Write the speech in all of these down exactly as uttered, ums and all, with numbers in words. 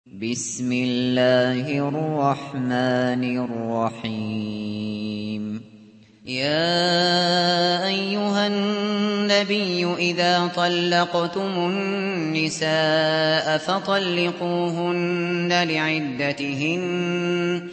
بسم الله الرحمن الرحيم يا أيها النبي إذا طلقتم النساء فطلقوهن لعدتهن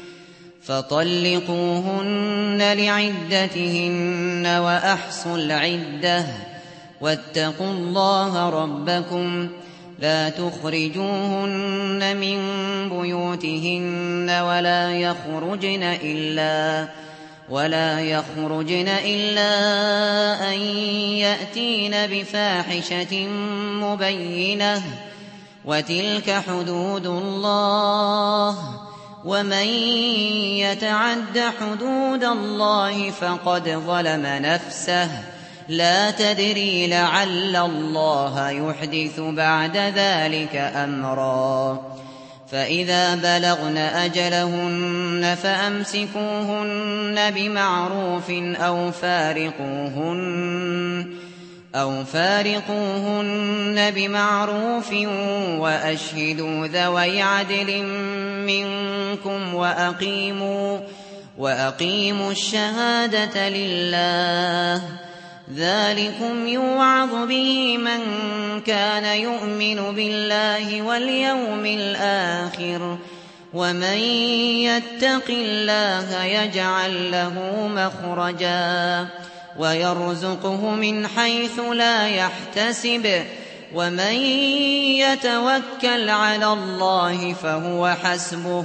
فطلقوهن لعدتهن وأحصوا العدة واتقوا الله ربكم لا تخرجوهن من بيوتهن ولا يخرجن إلا ولا يخرجن إلا أن يأتين بفاحشة مبينة وتلك حدود الله ومن يتعد حدود الله فقد ظلم نفسه لا تدري لعل الله يحدث بعد ذلك أمرا فإذا بلغن أجلهن فأمسكوهن بمعروف أو فارقوهن أو فارقوهن بمعروف وأشهدوا ذوي عدل منكم وأقيموا وأقيموا الشهادة لله ذلكم يوعظ به من كان يؤمن بالله واليوم الآخر ومن يتق الله يجعل له مخرجا ويرزقه من حيث لا يحتسب ومن يتوكل على الله فهو حسبه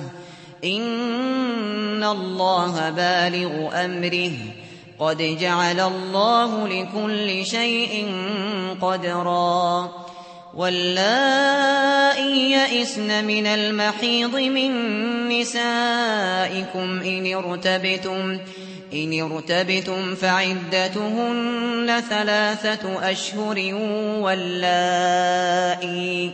إن الله بالغ أمره قد جعل الله لكل شيء قدرا واللائي يئسن من المحيض من نسائكم إن ارتبتم إن ارتبتم فعدتهن ثلاثة أشهر واللائي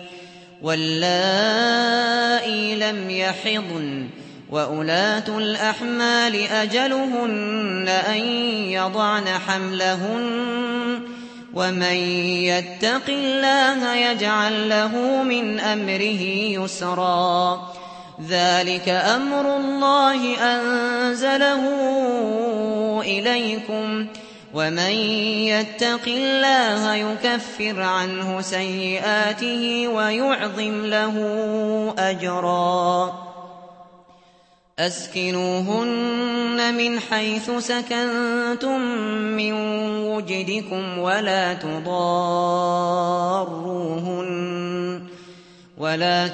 واللائي لم يحضن وأولاة الأحمال أجلهن أن يضعن حملهن ومن يتق الله يجعل له من أمره يسرا ذلك أمر الله أنزله إليكم ومن يتق الله يكفر عنه سيئاته ويعظم له أجرا أسكنوهن من حيث سكنتم من وجدكم ولا تضاروهن ولا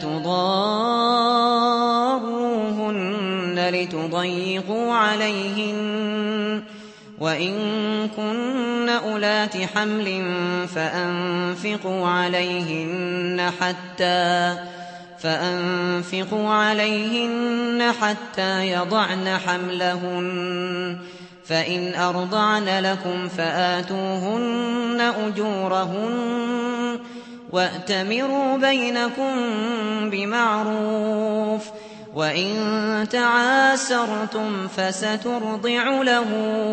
تضاروهن لتضيقوا عليهن وإن كن أولات حمل فأنفقوا عليهن حتى فأنفقوا عليهن حتى يضعن حملهن فإن أرضعن لكم فآتوهن أجورهن وأتمروا بينكم بمعروف وإن تعاسرتم فسترضع له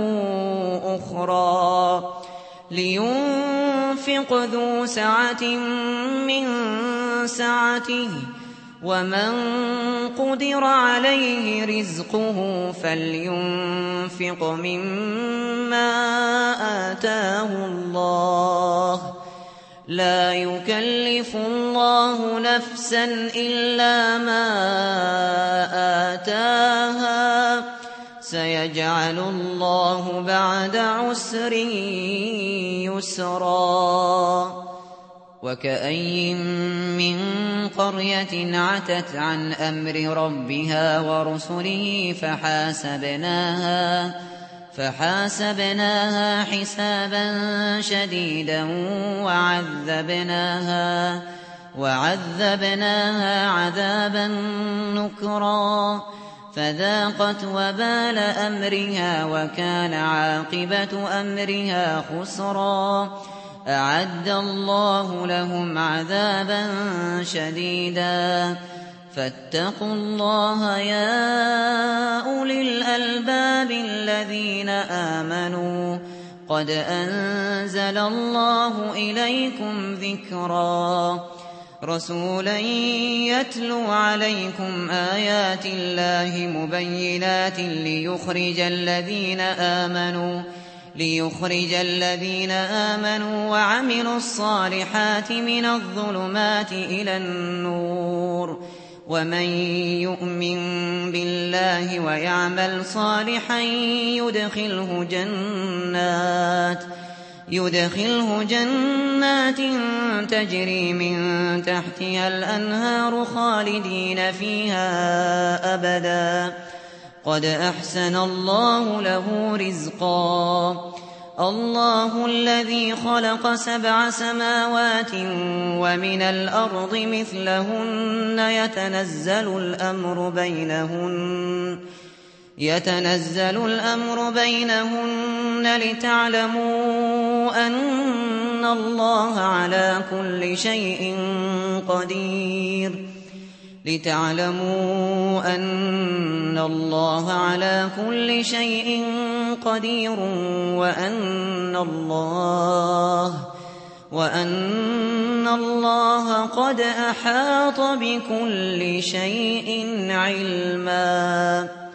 أخرى لينفق ذو سعة من سعته ومن قدر عليه رزقه فلينفق مما آتاه الله لا يكلف الله نفسا إلا ما آتاها سيجعل الله بعد عسر يسرا وكأين من قرية عتت عن أمر ربها ورسله فحاسبناها فحاسبناها حسابا شديدا وعذبناها وعذبناها عذابا نكرا فذاقت وبال أمرها وكان عاقبة أمرها خسرا أعد الله لهم عذابا شديدا فاتقوا الله يا أولي الألباب الذين آمنوا قد أنزل الله إليكم ذكرا رسولا يتلو عليكم آيات الله مبينات ليخرج الذين آمنوا ليخرج الذين آمنوا وعملوا الصالحات من الظلمات إلى النور ومن يؤمن بالله ويعمل صالحا يدخله جنات يدخله جنات تجري من تحتها الأنهار خالدين فيها أبدا قد أحسن الله له رزقا الله الذي خلق سبع سماوات ومن الأرض مثلهن يتنزل الأمر بينهن يتنزل الأمر بينهن لتعلموا أن الله على كل شيء قدير لتعلموا أن الله على كل شيء قدير وأن الله وأن الله قد أحاط بكل شيء علما.